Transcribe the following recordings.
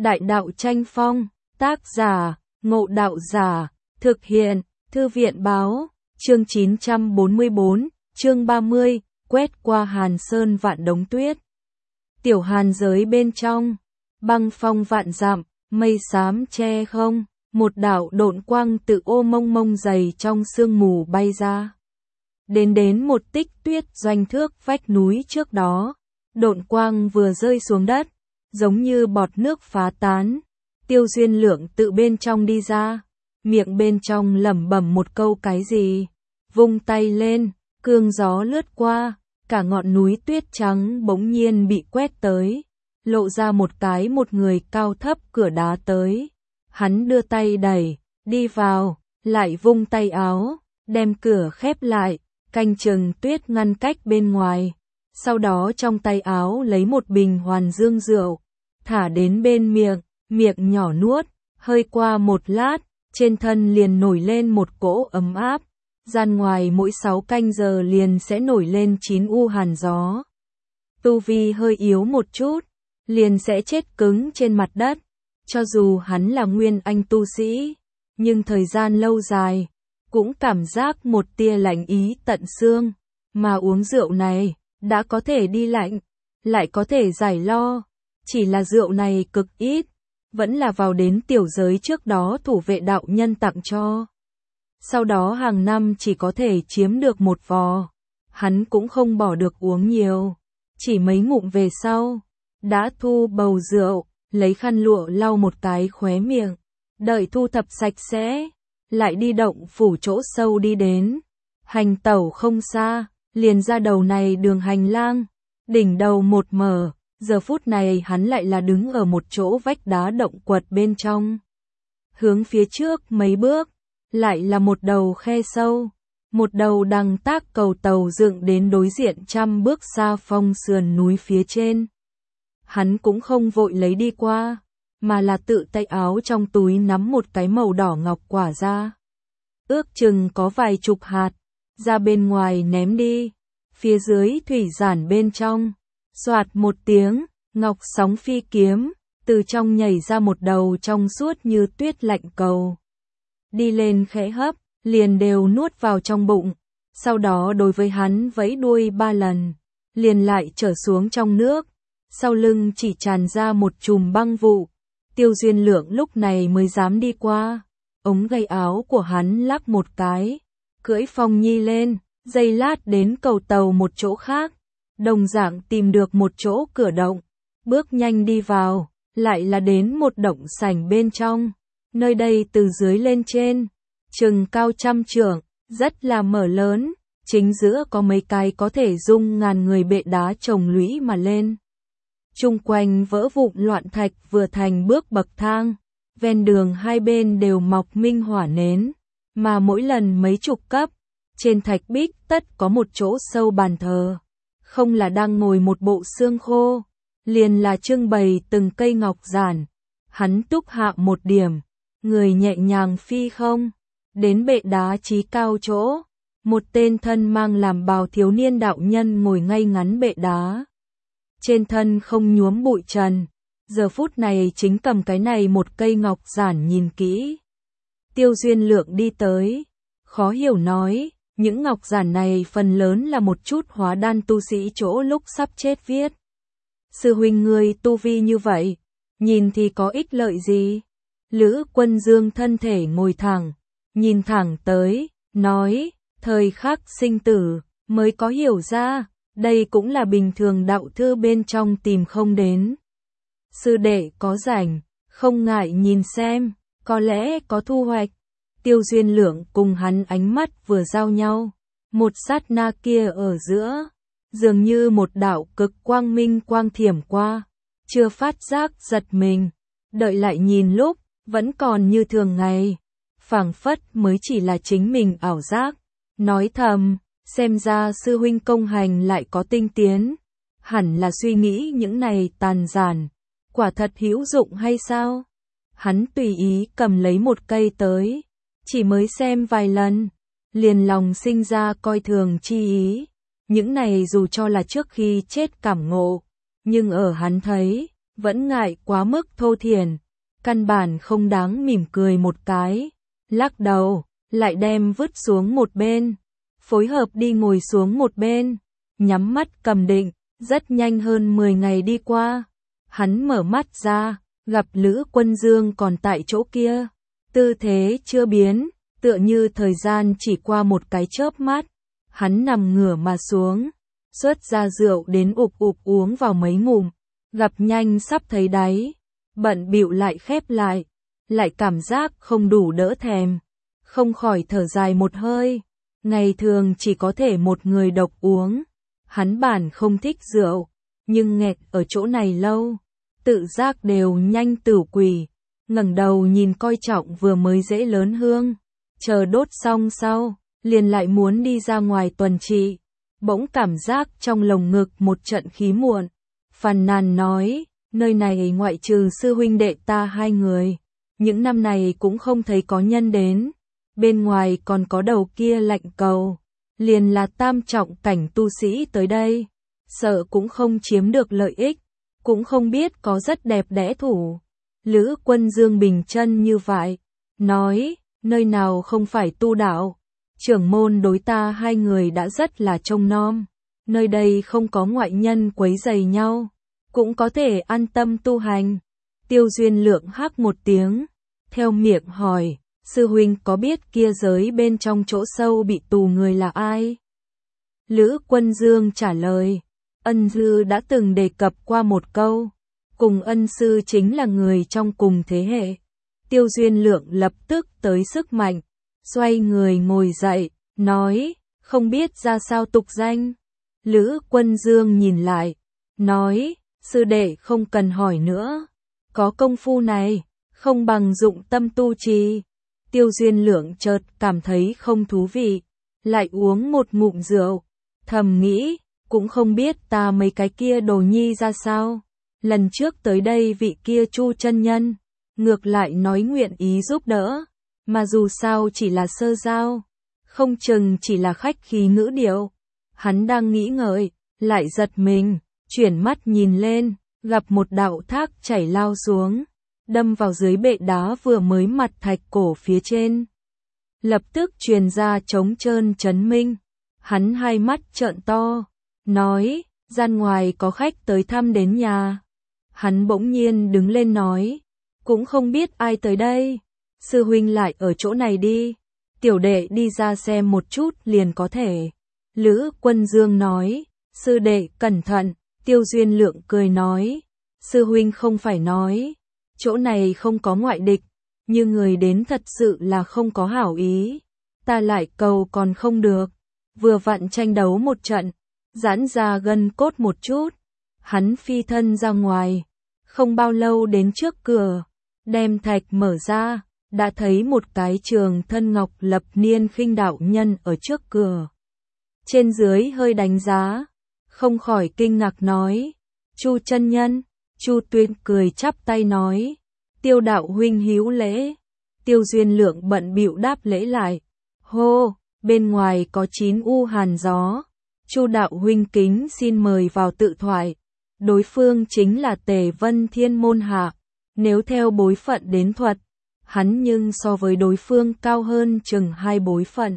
Đại đạo tranh phong, tác giả, Ngộ Đạo Giả, thực hiện, Thư viện báo, chương 944, chương 30, quét qua Hàn Sơn vạn đống tuyết. Tiểu Hàn giới bên trong, băng phong vạn dặm, mây xám che không, một đạo độn quang tự ô mông mông dày trong sương mù bay ra. Đến một tích tuyết doanh thước vách núi trước đó, độn quang vừa rơi xuống đất, giống như bọt nước phá tán. Tiêu Duyên Lượng tự bên trong đi ra, miệng bên trong lẩm bẩm một câu cái gì, vung tay lên, cương gió lướt qua, cả ngọn núi tuyết trắng bỗng nhiên bị quét tới, lộ ra một người cao thấp cửa đá tới. Hắn đưa tay đẩy, đi vào, lại vung tay áo, đem cửa khép lại, canh chừng tuyết ngăn cách bên ngoài. Sau đó trong tay áo lấy một bình hoàn dương rượu, thả đến bên miệng nhỏ nuốt, hơi qua một lát, trên thân liền nổi lên một cỗ ấm áp, gian ngoài mỗi 6 canh giờ liền sẽ nổi lên 9 u hàn gió. Tu vi hơi yếu một chút, liền sẽ chết cứng trên mặt đất, cho dù hắn là nguyên anh tu sĩ, nhưng thời gian lâu dài, cũng cảm giác một tia lạnh ý tận xương, mà uống rượu này, đã có thể đi lạnh, lại có thể giải lo, chỉ là rượu này cực ít, vẫn là vào đến tiểu giới trước đó thủ vệ đạo nhân tặng cho. Sau đó hàng năm chỉ có thể chiếm được một vò, hắn cũng không bỏ được uống nhiều, chỉ mấy ngụm về sau, đã thu bầu rượu, lấy khăn lụa lau một cái khóe miệng, đợi thu thập sạch sẽ, lại đi động phủ chỗ sâu đi đến. Hành tẩu không xa, liền ra đầu này đường hành lang, đỉnh đầu một mở, giờ phút này hắn lại là đứng ở một chỗ vách đá động quật bên trong. Hướng phía trước mấy bước, lại là một đầu khe sâu, một đầu đằng tác cầu tàu dựng đến đối diện 100 bước xa phong sườn núi phía trên. Hắn cũng không vội lấy đi qua, mà là tự tay áo trong túi nắm một cái màu đỏ ngọc quả ra. Ước chừng có vài chục hạt, ra bên ngoài ném đi, phía dưới thủy giản bên trong. Soạt một tiếng, ngọc sóng phi kiếm, từ trong nhảy ra một đầu trong suốt như tuyết lạnh cầu. Đi lên khẽ hấp, liền đều nuốt vào trong bụng, sau đó đối với hắn vẫy đuôi 3 lần, liền lại trở xuống trong nước, sau lưng chỉ tràn ra một chùm băng vụ. Tiêu Duyên Lượng lúc này mới dám đi qua, ống gầy áo của hắn lắc một cái, cưỡi Phong Nhi lên, giây lát đến cầu tàu một chỗ khác, đồng dạng tìm được một chỗ cửa động, bước nhanh đi vào, lại là đến một động sảnh bên trong, nơi đây từ dưới lên trên, chừng cao 100 trượng, rất là mở lớn, chính giữa có mấy cái có thể dung ngàn người bệ đá chồng lũy mà lên. Chung quanh vỡ vụn loạn thạch vừa thành bước bậc thang, ven đường hai bên đều mọc minh hỏa nến, mà mỗi lần mấy chục cấp, trên thạch bích tất có một chỗ sâu bàn thờ, không là đang ngồi một bộ xương khô, liền là trưng bày từng cây ngọc giản. Hắn túc hạ một điểm, người nhẹ nhàng phi không, đến bệ đá chí cao chỗ, một tên thân mang làm bào thiếu niên đạo nhân ngồi ngay ngắn bệ đá. Trên thân không nhuốm bụi trần, giờ phút này chính cầm cái này một cây ngọc giản nhìn kỹ. Tiêu Duyên Lượng đi tới, khó hiểu nói, những ngọc giản này phần lớn là một chút hóa đan tu sĩ chỗ lúc sắp chết viết. Sư huynh ngươi tu vi như vậy, nhìn thì có ích lợi gì? Lữ Quân Dương thân thể ngồi thẳng, nhìn thẳng tới, nói, thời khắc sinh tử, mới có hiểu ra, đây cũng là bình thường đạo thư bên trong tìm không đến. Sư đệ có rảnh, không ngại nhìn xem, có lẽ có thu hoạch. Tiêu Duyên Lượng cùng hắn ánh mắt vừa giao nhau, một sát na kia ở giữa, dường như một đạo cực quang minh quang thiểm qua, chưa phát giác giật mình, đợi lại nhìn lúc, vẫn còn như thường ngày, phảng phất mới chỉ là chính mình ảo giác, nói thầm, xem ra sư huynh công hành lại có tinh tiến, hẳn là suy nghĩ những này tàn giản, quả thật hữu dụng hay sao? Hắn tùy ý cầm lấy một cây tới, chỉ mới xem vài lần, liền lòng sinh ra coi thường chi ý. Những này dù cho là trước khi chết cảm ngộ, nhưng ở hắn thấy, vẫn ngại quá mức thô thiển, căn bản không đáng mỉm cười một cái, lắc đầu, lại đem vứt xuống một bên, phối hợp đi ngồi xuống một bên, nhắm mắt cầm định, rất nhanh hơn 10 ngày đi qua. Hắn mở mắt ra, gặp Lữ Quân Dương còn tại chỗ kia, tư thế chưa biến, tựa như thời gian chỉ qua một cái chớp mắt. Hắn nằm ngửa mà xuống, xuất ra rượu đến ục ục uống vào mấy ngụm, gặp nhanh sắp thấy đáy, bận bịu lại khép lại cảm giác không đủ đỡ thèm, không khỏi thở dài một hơi. Ngày thường chỉ có thể một người độc uống, hắn bản không thích rượu, nhưng nghẹt ở chỗ này lâu, tự giác đều nhanh tửu quỷ, ngẩng đầu nhìn coi trọng vừa mới dễ lớn hương, chờ đốt xong sau, liền lại muốn đi ra ngoài tuần trị, bỗng cảm giác trong lồng ngực một trận khí muộn, phàn nàn nói, nơi này ngoại trừ sư huynh đệ ta hai người, những năm này cũng không thấy có nhân đến, bên ngoài còn có đầu kia lạnh cầu, liền là tam trọng cảnh tu sĩ tới đây, sợ cũng không chiếm được lợi ích, cũng không biết có rất đẹp đẽ thủ. Lữ Quân Dương bình chân như vậy, nói, nơi nào không phải tu đạo, trưởng môn đối ta hai người đã rất là trông nom, nơi đây không có ngoại nhân quấy rầy nhau, cũng có thể an tâm tu hành. Tiêu Duyên Lượng hắc một tiếng, theo miệng hỏi, sư huynh có biết kia giới bên trong chỗ sâu bị tù người là ai? Lữ Quân Dương trả lời, ân sư đã từng đề cập qua một câu, cùng ân sư chính là người trong cùng thế hệ. Tiêu Duyên Lượng lập tức tới sức mạnh, xoay người ngồi dậy, nói, không biết ra sao tục danh. Lữ Quân Dương nhìn lại, nói, sư đệ không cần hỏi nữa, có công phu này, không bằng dụng tâm tu trì. Tiêu Duyên Lượng chợt cảm thấy không thú vị, lại uống một ngụm rượu, thầm nghĩ, cũng không biết ta mấy cái kia đồ nhi ra sao. Lần trước tới đây vị kia Chu chân nhân, ngược lại nói nguyện ý giúp đỡ, mà dù sao chỉ là sơ giao, không chừng chỉ là khách khí ngữ điệu. Hắn đang nghĩ ngợi, lại giật mình, chuyển mắt nhìn lên, gặp một đạo thác chảy lao xuống, đâm vào dưới bệ đá vừa mới mặt thạch cổ phía trên. Lập tức truyền ra trống trơn chấn minh, hắn hai mắt trợn to, nói, gian ngoài có khách tới thăm đến nhà. Hắn bỗng nhiên đứng lên nói, cũng không biết ai tới đây, sư huynh lại ở chỗ này đi, tiểu đệ đi ra xem một chút liền có thể. Lữ Quân Dương nói, sư đệ cẩn thận. Tiêu Duyên Lượng cười nói, sư huynh không phải nói, chỗ này không có ngoại địch, như người đến thật sự là không có hảo ý, ta lại cầu còn không được, vừa vặn tranh đấu một trận, giãn ra gân cốt một chút. Hắn phi thân ra ngoài, không bao lâu đến trước cửa, đem thạch mở ra, đã thấy một cái trường thân ngọc lập niên khinh đạo nhân ở trước cửa. Trên dưới hơi đánh giá, không khỏi kinh ngạc nói, Chu chân nhân. Chu Tuyên cười chắp tay nói, Tiêu đạo huynh hữu lễ. Tiêu Duyên Lượng bận bịu đáp lễ lại, hô, bên ngoài có 9 u hàn gió, Chu đạo huynh kính xin mời vào tự thoại. Đối phương chính là Tề Vân Thiên môn hạ, nếu theo bối phận đến thuật, hắn nhưng so với đối phương cao hơn chừng 2 bối phận.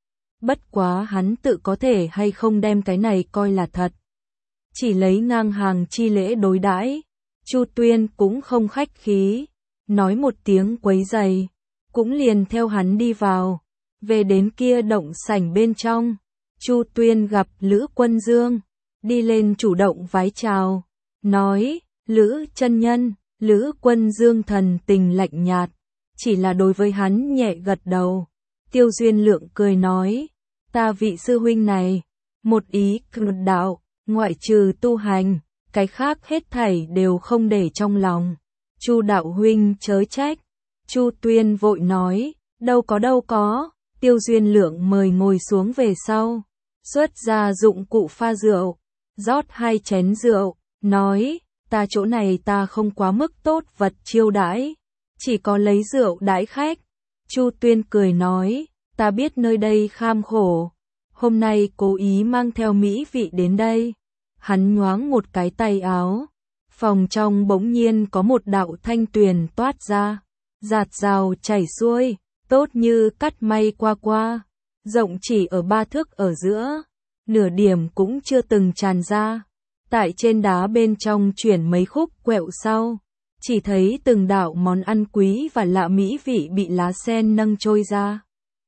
Bất quá hắn tự có thể hay không đem cái này coi là thật, chỉ lấy ngang hàng chi lễ đối đãi. Chu Tuyên cũng không khách khí, nói một tiếng quấy rầy, cũng liền theo hắn đi vào. Về đến kia động sảnh bên trong, Chu Tuyên gặp Lữ Quân Dương, đi lên chủ động vái chào, nói, Lữ chân nhân. Lữ Quân Dương thần tình lạnh nhạt, chỉ là đối với hắn nhẹ gật đầu. Tiêu Duyên Lượng cười nói, ta vị sư huynh này, một ý cực đạo, ngoại trừ tu hành, cái khác hết thảy đều không để trong lòng. Chu đạo huynh chớ trách. Chu Tuyên vội nói, đâu có. Tiêu Duyên Lượng mời ngồi xuống về sau, xuất ra dụng cụ pha rượu, rót 2 chén rượu, nói, ta chỗ này ta không quá mức tốt vật chiêu đãi, chỉ có lấy rượu đãi khách. Chu Tuyên cười nói, ta biết nơi đây kham khổ, hôm nay cố ý mang theo mỹ vị đến đây. Hắn nhoáng một cái tay áo, Phòng trong bỗng nhiên có một đạo thanh tuyền toát ra, giạt rào chảy xuôi, tốt như cắt may qua qua, rộng chỉ ở 3 thước ở giữa, nửa điểm cũng chưa từng tràn ra. Tại trên đá bên trong chuyển mấy khúc quẹo sau, chỉ thấy từng đạo món ăn quý và lạ mỹ vị bị lá sen nâng trôi ra.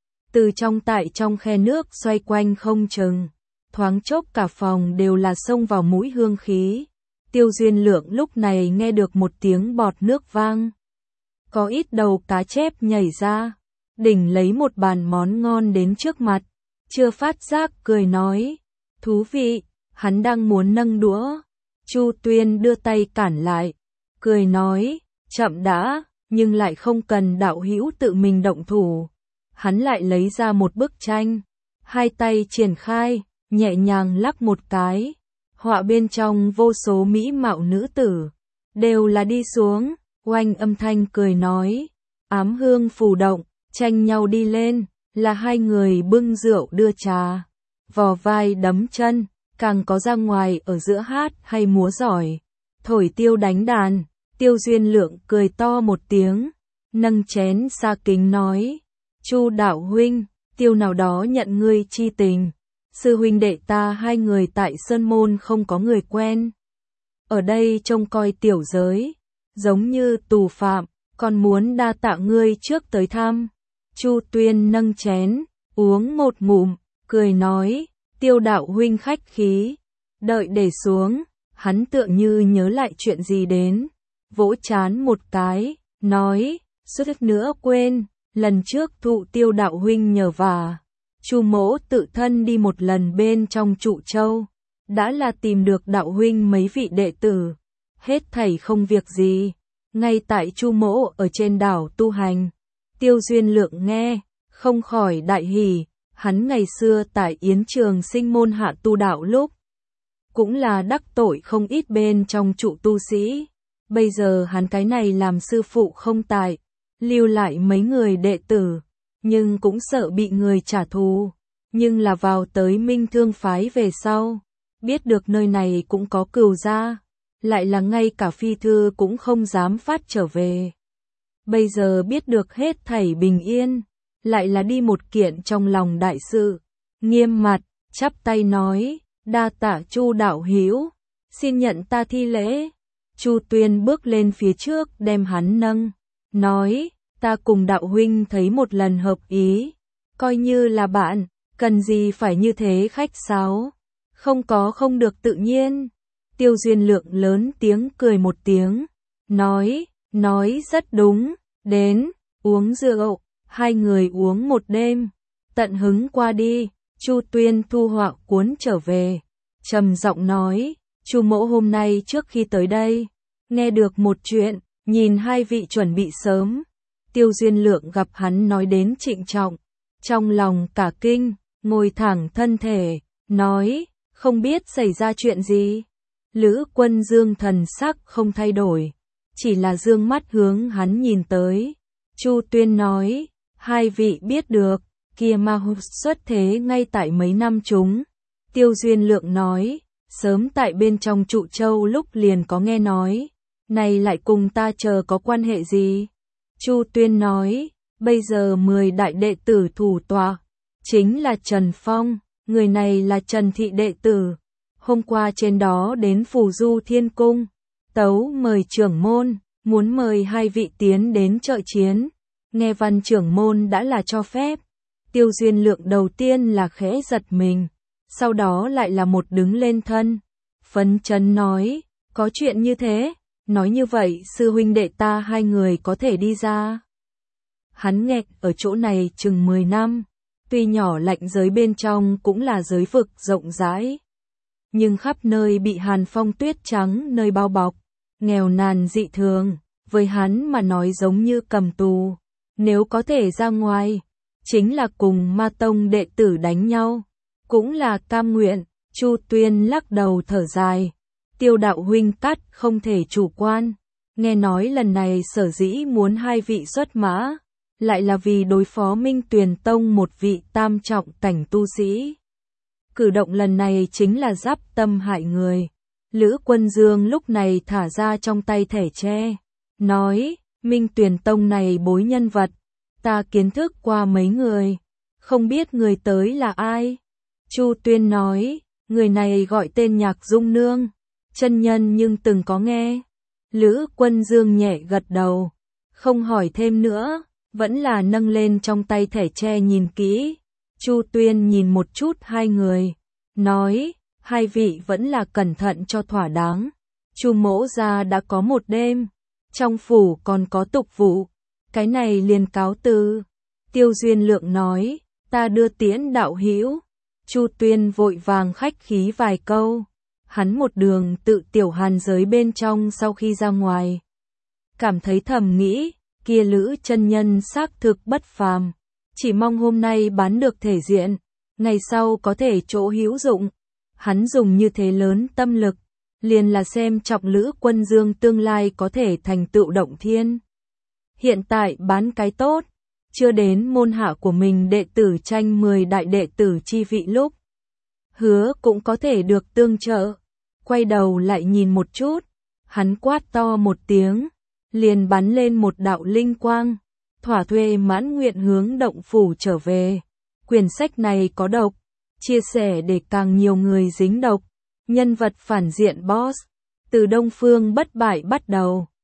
Từ trong khe nước xoay quanh không chừng, thoáng chốc cả phòng đều là xông vào mũi hương khí. Tiêu Duyên Lượng lúc này nghe được một tiếng bọt nước vang. Có ít đầu cá chép nhảy ra, đỉnh lấy một bàn món ngon đến trước mặt, chưa phát giác cười nói, thú vị, hắn đang muốn nâng đũa. Chu Tuyên đưa tay cản lại, cười nói, chậm đã, nhưng lại không cần đạo hữu tự mình động thủ. Hắn lại lấy ra một bức tranh, hai tay triển khai, nhẹ nhàng lắc một cái, họa bên trong vô số mỹ mạo nữ tử, đều là đi xuống, oanh âm thanh cười nói, ám hương phù động, tranh nhau đi lên, là hai người bưng rượu đưa trà, vò vai đấm chân, càng có ra ngoài ở giữa hát hay múa giỏi, thổi tiêu đánh đàn. Tiêu Duyên Lượng cười to một tiếng, nâng chén xa kính nói, Chu đạo huynh, Tiêu nào đó nhận ngươi chi tình, sư huynh đệ ta hai người tại Sơn Môn không có người quen. Ở đây trông coi tiểu giới, giống như tù phạm, còn muốn đa tạ ngươi trước tới thăm. Chu Tuyên nâng chén, uống một ngụm, cười nói, Tiêu đạo huynh khách khí. Đợi để xuống, hắn tựa như nhớ lại chuyện gì đến, vỗ chán một cái, nói, suýt nữa quên, lần trước thụ Tiêu đạo huynh nhờ vả, Chu mỗ tự thân đi một lần bên trong Trụ Châu, đã là tìm được đạo huynh mấy vị đệ tử, hết thảy không việc gì, ngay tại Chu mỗ ở trên đảo tu hành. Tiêu Duyên Lượng nghe, không khỏi đại hỉ, hắn ngày xưa tại Yến Trường Sinh môn hạ tu đạo lúc, cũng là đắc tội không ít bên trong trụ tu sĩ, bây giờ hắn cái này làm sư phụ không tại, lưu lại mấy người đệ tử, nhưng cũng sợ bị người trả thù, nhưng là vào tới Minh Thương phái về sau, biết được nơi này cũng có cừu gia, lại là ngay cả phi thư cũng không dám phát trở về. Bây giờ biết được hết thảy bình yên, lại là đi một kiện trong lòng đại sự, nghiêm mặt, chắp tay nói, đa tạ Chu đạo hữu, xin nhận ta thi lễ. Chu Tuyên bước lên phía trước đem hắn nâng, nói, ta cùng đạo huynh thấy một lần hợp ý, coi như là bạn, cần gì phải như thế khách sáo, không có không được tự nhiên. Tiêu Duyên Lượng lớn tiếng cười một tiếng, nói rất đúng, đến, uống rượu, hai người uống một đêm, tận hứng qua đi. Chu Tuyên thu họa cuốn trở về, trầm giọng nói, Chu mỗ hôm nay trước khi tới đây, nghe được một chuyện, nhìn hai vị chuẩn bị sớm. Tiêu Duyên Lượng gặp hắn nói đến trịnh trọng, trong lòng cả kinh, ngồi thẳng thân thể, nói, không biết xảy ra chuyện gì. Lữ Quân Dương thần sắc không thay đổi, chỉ là dương mắt hướng hắn nhìn tới. Chu Tuyên nói, hai vị biết được, kia ma hụt xuất thế ngay tại mấy năm chúng. Tiêu Duyên Lượng nói, sớm tại bên trong Trụ Châu lúc liền có nghe nói, này lại cùng ta chờ có quan hệ gì? Chu Tuyên nói, bây giờ 10 đại đệ tử thủ tọa, chính là Trần Phong, người này là Trần thị đệ tử, hôm qua trên đó đến Phù Du Thiên Cung, tấu mời trưởng môn, muốn mời hai vị tiến đến trợ chiến, nghe văn trưởng môn đã là cho phép. Tiêu Duyên Lượng đầu tiên là khẽ giật mình, sau đó lại là một đứng lên thân, phấn chấn nói, có chuyện như thế, nói như vậy sư huynh đệ ta hai người có thể đi ra. Hắn nghẹt ở chỗ này chừng 10 năm, tuy nhỏ lạnh giới bên trong cũng là giới vực rộng rãi, nhưng khắp nơi bị hàn phong tuyết trắng nơi bao bọc, nghèo nàn dị thường, với hắn mà nói giống như cầm tù, nếu có thể ra ngoài, chính là cùng ma tông đệ tử đánh nhau, cũng là cam nguyện. Chu Tuyên lắc đầu thở dài, Tiêu đạo huynh cắt không thể chủ quan, nghe nói lần này sở dĩ muốn hai vị xuất mã, lại là vì đối phó Minh Tuyền Tông một vị tam trọng cảnh tu sĩ. Cử động lần này chính là giáp tâm hại người, Lữ Quân Dương lúc này thả ra trong tay thẻ tre, nói, Minh Tuyền Tông này bối nhân vật, ta kiến thức qua mấy người, không biết người tới là ai. Chu Tuyên nói, người này gọi tên Nhạc Dung Nương, chân nhân nhưng từng có nghe. Lữ Quân Dương nhẹ gật đầu, không hỏi thêm nữa, vẫn là nâng lên trong tay thẻ tre nhìn kỹ. Chu Tuyên nhìn một chút hai người, nói, hai vị vẫn là cẩn thận cho thỏa đáng. Chu mỗ gia đã có một đêm, trong phủ còn có tục vụ, cái này liền cáo từ. Tiêu Duyên Lượng nói, ta đưa tiễn đạo hữu. Chu Tuyên vội vàng khách khí vài câu, hắn một đường tự tiểu hàn giới bên trong. Sau khi ra ngoài, cảm thấy thầm nghĩ, kia Lữ chân nhân xác thực bất phàm, chỉ mong hôm nay bán được thể diện, ngày sau có thể chỗ hữu dụng. Hắn dùng như thế lớn tâm lực, liền là xem trọng Lữ Quân Dương tương lai có thể thành tựu động thiên. Hiện tại bán cái tốt, chưa đến môn hạ của mình đệ tử tranh 10 đại đệ tử chi vị lúc, hứa cũng có thể được tương trợ. Quay đầu lại nhìn một chút, hắn quát to một tiếng, liền bắn lên một đạo linh quang, thỏa thuê mãn nguyện hướng động phủ trở về. Quyển sách này có độc, chia sẻ để càng nhiều người dính độc. Nhân vật phản diện boss, từ Đông Phương Bất Bại bắt đầu.